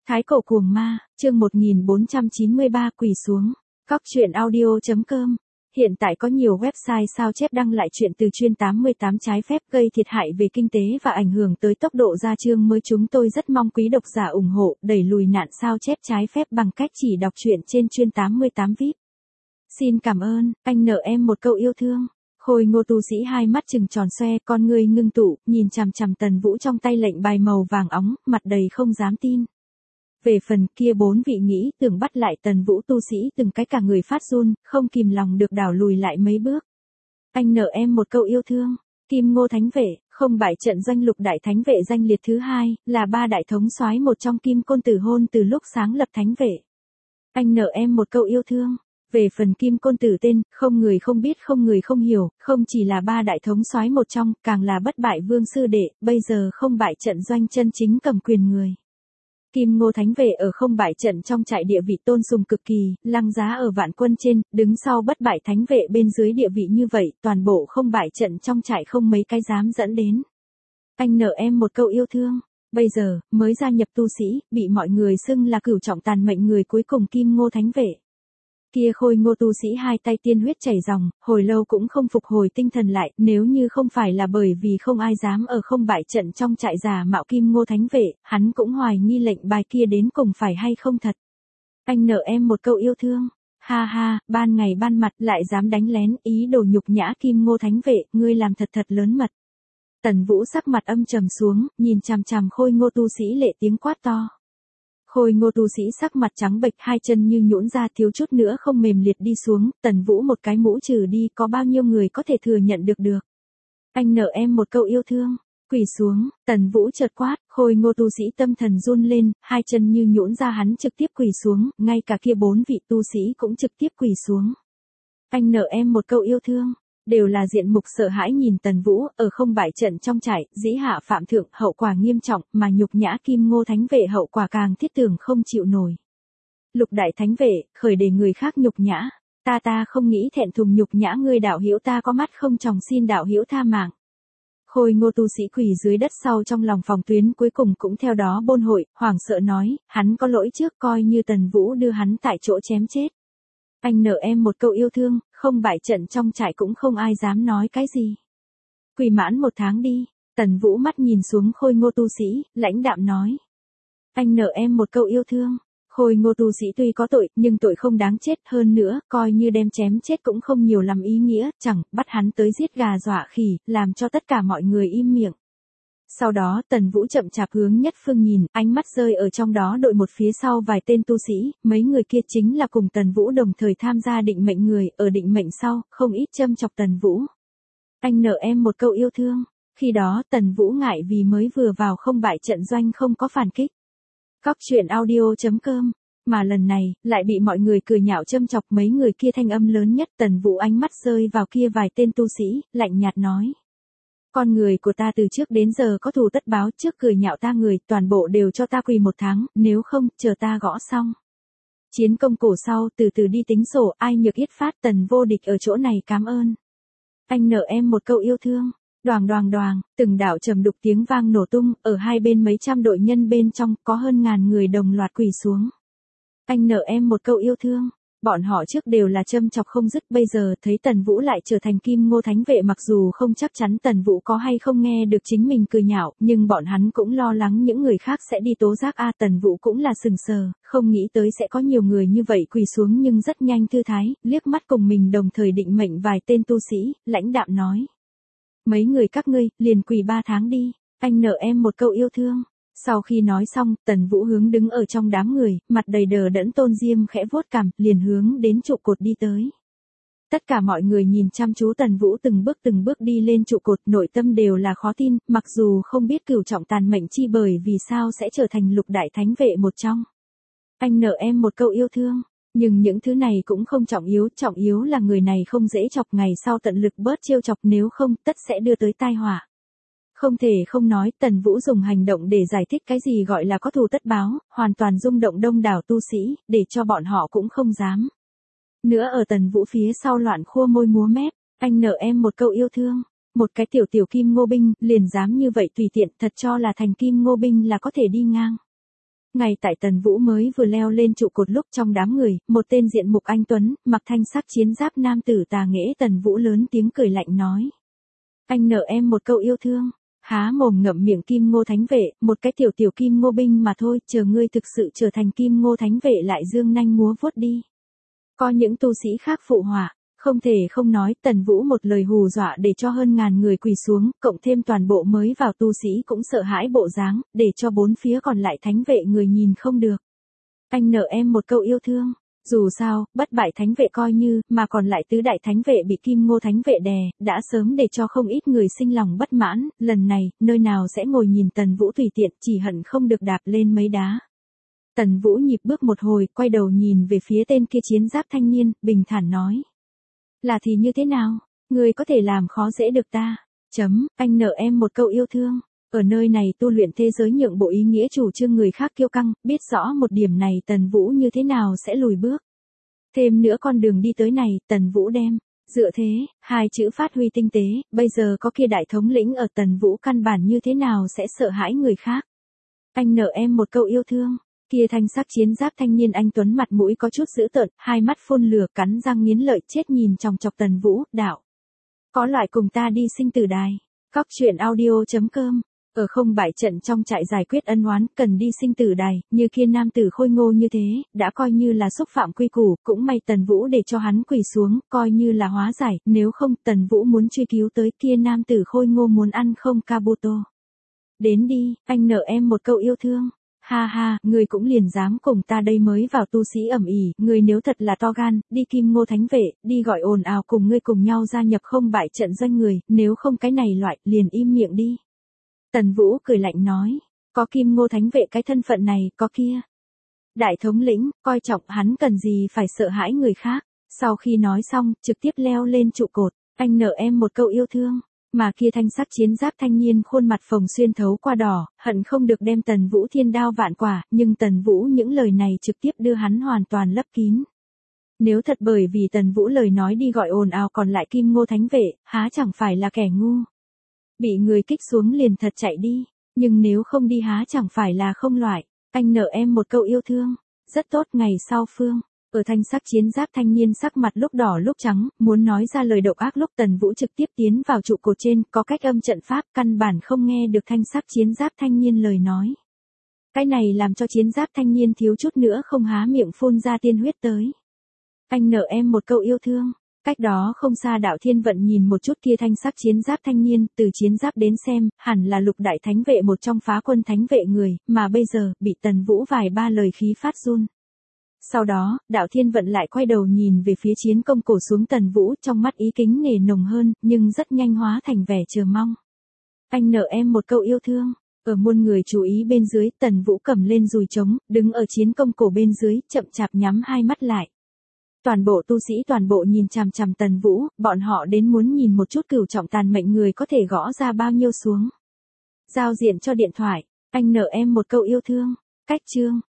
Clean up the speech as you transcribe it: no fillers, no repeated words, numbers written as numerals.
Thái cổ cuồng ma, chương 1493 quỳ xuống. Cóc truyện audio.com. Hiện tại có nhiều website sao chép đăng lại chuyện từ chuyên 88 trái phép gây thiệt hại về kinh tế và ảnh hưởng tới tốc độ ra chương mới. Chúng tôi rất mong quý độc giả ủng hộ đẩy lùi nạn sao chép trái phép bằng cách chỉ đọc truyện trên chuyên 88 VIP. Xin cảm ơn, anh nợ em một câu yêu thương. Khôi Ngô tu sĩ hai mắt trừng tròn xoe, con ngươi ngưng tụ, nhìn chằm chằm Tần Vũ trong tay lệnh bài màu vàng óng, mặt đầy không dám tin. Về phần kia bốn vị nghĩ tưởng bắt lại Tần Vũ tu sĩ từng cái cả người phát run, không kìm lòng được đảo lùi lại mấy bước. Anh nợ em một câu yêu thương. Kim Ngô Thánh Vệ, không bại trận danh lục đại thánh vệ danh liệt thứ hai, là ba đại thống soái một trong Kim Côn Tử Hôn từ lúc sáng lập thánh vệ. Anh nợ em một câu yêu thương. Về phần Kim Côn Tử tên, không người không biết không người không hiểu, không chỉ là ba đại thống soái một trong, càng là bất bại vương sư đệ, bây giờ không bại trận doanh chân chính cầm quyền người. Kim Ngô Thánh Vệ ở không bại trận trong trại địa vị tôn sùng cực kỳ, lăng giá ở vạn quân trên, đứng sau bất bại thánh vệ bên dưới địa vị như vậy, toàn bộ không bại trận trong trại không mấy cái dám dẫn đến. Anh nợ em một câu yêu thương. Bây giờ, mới gia nhập tu sĩ, bị mọi người xưng là cửu trọng tàn mệnh người cuối cùng Kim Ngô Thánh Vệ. Kia Khôi Ngô tu sĩ hai tay tiên huyết chảy ròng, hồi lâu cũng không phục hồi tinh thần lại, nếu như không phải là bởi vì không ai dám ở không bại trận trong trại giả mạo Kim Ngô Thánh Vệ, hắn cũng hoài nghi lệnh bài kia đến cùng phải hay không thật. Anh nợ em một câu yêu thương. Ha ha, ban ngày ban mặt lại dám đánh lén, ý đồ nhục nhã Kim Ngô Thánh Vệ, ngươi làm thật thật lớn mật. Tần Vũ sắc mặt âm trầm xuống, nhìn chằm chằm Khôi Ngô tu sĩ lệ tiếng quát to. Khôi Ngô tu sĩ sắc mặt trắng bệch, hai chân như nhũn ra thiếu chút nữa không mềm liệt đi xuống, Tần Vũ một cái mũ trừ đi, có bao nhiêu người có thể thừa nhận được. Anh nợ em một câu yêu thương. Quỳ xuống. Tần Vũ chợt quát, Khôi Ngô tu sĩ tâm thần run lên, hai chân như nhũn ra, hắn trực tiếp quỳ xuống, ngay cả kia bốn vị tu sĩ cũng trực tiếp quỳ xuống. Anh nợ em một câu yêu thương. Đều là diện mục sợ hãi nhìn Tần Vũ, ở không bại trận trong trại, dĩ hạ phạm thượng, hậu quả nghiêm trọng, mà nhục nhã Kim Ngô Thánh Vệ hậu quả càng thiết tưởng không chịu nổi. Lục đại thánh vệ, khởi để người khác nhục nhã, ta không nghĩ thẹn thùng nhục nhã ngươi đạo hữu, ta có mắt không tròng, xin đạo hữu tha mạng. Khôi Ngô tu sĩ quỳ dưới đất sau trong lòng phòng tuyến cuối cùng cũng theo đó bôn hội, hoảng sợ nói, hắn có lỗi trước, coi như Tần Vũ đưa hắn tại chỗ chém chết. Anh nợ em một câu yêu thương, không bại trận trong trại cũng không ai dám nói cái gì. Quỳ mãn 1 tháng đi. Tần Vũ mắt nhìn xuống Khôi Ngô tu sĩ, lãnh đạm nói. Anh nợ em một câu yêu thương. Khôi Ngô tu sĩ tuy có tội, nhưng tội không đáng chết, hơn nữa, coi như đem chém chết cũng không nhiều lắm ý nghĩa, chẳng bắt hắn tới giết gà dọa khỉ, làm cho tất cả mọi người im miệng. Sau đó Tần Vũ chậm chạp hướng nhất phương nhìn, ánh mắt rơi ở trong đó đội một phía sau vài tên tu sĩ, mấy người kia chính là cùng Tần Vũ đồng thời tham gia định mệnh người, ở định mệnh sau, không ít châm chọc Tần Vũ. Anh nợ em một câu yêu thương. Khi đó Tần Vũ ngại vì mới vừa vào không bại trận doanh không có phản kích. Cóc truyện audio.com. Mà lần này, lại bị mọi người cười nhạo châm chọc, mấy người kia thanh âm lớn nhất. Tần Vũ ánh mắt rơi vào kia vài tên tu sĩ, lạnh nhạt nói. Con người của ta từ trước đến giờ có thù tất báo, trước cười nhạo ta người, toàn bộ đều cho ta quỳ 1 tháng, nếu không, chờ ta gõ xong. Chiến công cổ sau, từ từ đi tính sổ, ai nhược yết phát, Tần vô địch ở chỗ này cảm ơn. Anh nợ em một câu yêu thương. Đoàng đoàng đoàng, từng đạo trầm đục tiếng vang nổ tung, ở hai bên mấy trăm đội nhân bên trong, có hơn ngàn người đồng loạt quỳ xuống. Anh nợ em một câu yêu thương. Bọn họ trước đều là châm chọc không dứt, bây giờ thấy Tần Vũ lại trở thành Kim Ngô Thánh Vệ, mặc dù không chắc chắn Tần Vũ có hay không nghe được chính mình cười nhạo, nhưng bọn hắn cũng lo lắng những người khác sẽ đi tố giác. Tần Vũ cũng là sừng sờ, không nghĩ tới sẽ có nhiều người như vậy quỳ xuống, nhưng rất nhanh thư thái, liếc mắt cùng mình đồng thời định mệnh vài tên tu sĩ, lãnh đạm nói. Mấy người các ngươi, liền quỳ 3 tháng đi, anh nợ em một câu yêu thương. Sau khi nói xong, Tần Vũ hướng đứng ở trong đám người, mặt đầy đờ đẫn Tôn Diêm khẽ vuốt cằm, liền hướng đến trụ cột đi tới. Tất cả mọi người nhìn chăm chú Tần Vũ từng bước đi lên trụ cột, nội tâm đều là khó tin, mặc dù không biết cửu trọng tàn mệnh chi bởi vì sao sẽ trở thành lục đại thánh vệ một trong. Anh nợ em một câu yêu thương. Nhưng những thứ này cũng không trọng yếu là người này không dễ chọc, ngày sau tận lực bớt trêu chọc, nếu không, tất sẽ đưa tới tai họa. Không thể không nói, Tần Vũ dùng hành động để giải thích cái gì gọi là có thù tất báo, hoàn toàn rung động đông đảo tu sĩ, để cho bọn họ cũng không dám. Nữa ở Tần Vũ phía sau loạn khua môi múa mép, anh nợ em một câu yêu thương. Một cái tiểu Kim Ngô binh, liền dám như vậy tùy tiện, thật cho là thành Kim Ngô binh là có thể đi ngang. Ngay tại Tần Vũ mới vừa leo lên trụ cột lúc trong đám người, một tên diện mục anh tuấn, mặc thanh sắc chiến giáp nam tử tà nghệ Tần Vũ lớn tiếng cười lạnh nói. Anh nợ em một câu yêu thương. Há mồm ngậm miệng Kim Ngô Thánh Vệ, một cái tiểu tiểu Kim Ngô binh mà thôi, chờ ngươi thực sự trở thành Kim Ngô Thánh Vệ lại dương nanh múa vuốt đi. Có những tu sĩ khác phụ họa, không thể không nói, Tần Vũ một lời hù dọa để cho hơn ngàn người quỳ xuống, cộng thêm toàn bộ mới vào tu sĩ cũng sợ hãi bộ dáng, để cho bốn phía còn lại thánh vệ người nhìn không được. Anh nợ em một câu yêu thương. Dù sao, bất bại thánh vệ coi như, mà còn lại tứ đại thánh vệ bị Kim Ngô Thánh Vệ đè, đã sớm để cho không ít người sinh lòng bất mãn, lần này, nơi nào sẽ ngồi nhìn Tần Vũ tùy tiện, chỉ hận không được đạp lên mấy đá. Tần Vũ nhịp bước một hồi, quay đầu nhìn về phía tên kia chiến giáp thanh niên, bình thản nói. Là thì như thế nào? Người có thể làm khó dễ được ta. Anh nợ em một câu yêu thương. Ở nơi này tu luyện thế giới nhượng bộ ý nghĩa chủ trương người khác kiêu căng, biết rõ một điểm này Tần Vũ như thế nào sẽ lùi bước. Thêm nữa con đường đi tới này, Tần Vũ đem. Dựa thế, hai chữ phát huy tinh tế, bây giờ có kia đại thống lĩnh ở Tần Vũ căn bản như thế nào sẽ sợ hãi người khác. Anh nợ em một câu yêu thương. Kia thanh sắc chiến giáp thanh niên anh tuấn mặt mũi có chút dữ tợn, hai mắt phun lửa cắn răng nghiến lợi chết nhìn chòng chọc Tần Vũ, đạo. Có loại cùng ta đi sinh tử đài. Cóc truyện audio.com. Ở không bại trận trong trại giải quyết ân oán, cần đi sinh tử đài, như kia nam tử khôi ngô như thế, đã coi như là xúc phạm quy củ, cũng may Tần Vũ để cho hắn quỳ xuống, coi như là hóa giải, nếu không Tần Vũ muốn truy cứu tới kia nam tử khôi ngô muốn ăn không Kabuto. Đến đi, anh nợ em một câu yêu thương. Ha ha, người cũng liền dám cùng ta đây mới vào tu sĩ ẩm ỉ, người nếu thật là to gan, đi Kim Ngô Thánh Vệ, đi gọi ồn ào cùng ngươi cùng nhau gia nhập không bại trận doanh người, nếu không cái này loại, liền im miệng đi. Tần Vũ cười lạnh nói, có Kim Ngô Thánh Vệ cái thân phận này, có kia. Đại thống lĩnh, coi trọng hắn cần gì phải sợ hãi người khác, sau khi nói xong, trực tiếp leo lên trụ cột, anh nợ em một câu yêu thương. Mà kia thanh sắc chiến giáp thanh niên khuôn mặt phồng xuyên thấu qua đỏ, hận không được đem Tần Vũ thiên đao vạn quả, nhưng Tần Vũ những lời này trực tiếp đưa hắn hoàn toàn lấp kín. Nếu thật bởi vì Tần Vũ lời nói đi gọi ồn ào còn lại Kim Ngô Thánh Vệ, há chẳng phải là kẻ ngu. Bị người kích xuống liền thật chạy đi, nhưng nếu không đi há chẳng phải là không loại, anh nợ em một câu yêu thương, rất tốt ngày sau phương. Ở thanh sắc chiến giáp thanh niên sắc mặt lúc đỏ lúc trắng, muốn nói ra lời độc ác lúc Tần Vũ trực tiếp tiến vào trụ cột trên, có cách âm trận pháp, căn bản không nghe được thanh sắc chiến giáp thanh niên lời nói. Cái này làm cho chiến giáp thanh niên thiếu chút nữa không há miệng phun ra tiên huyết tới. Anh nợ em một câu yêu thương. Cách đó không xa Đạo Thiên Vận nhìn một chút kia thanh sắc chiến giáp thanh niên, từ chiến giáp đến xem, hẳn là lục đại thánh vệ một trong phá quân thánh vệ người, mà bây giờ, bị Tần Vũ vài ba lời khí phát run. Sau đó, Đạo Thiên Vận lại quay đầu nhìn về phía chiến công cổ xuống Tần Vũ, trong mắt ý kính nể nồng hơn, nhưng rất nhanh hóa thành vẻ chờ mong. Anh nợ em một câu yêu thương. Ở muôn người chú ý bên dưới, Tần Vũ cầm lên dùi trống, đứng ở chiến công cổ bên dưới, chậm chạp nhắm hai mắt lại. Toàn bộ tu sĩ toàn bộ nhìn chằm chằm Tần Vũ, bọn họ đến muốn nhìn một chút cửu trọng tàn mệnh người có thể gõ ra bao nhiêu xuống. Giao diện cho điện thoại, anh nợ em một câu yêu thương. Cách chương.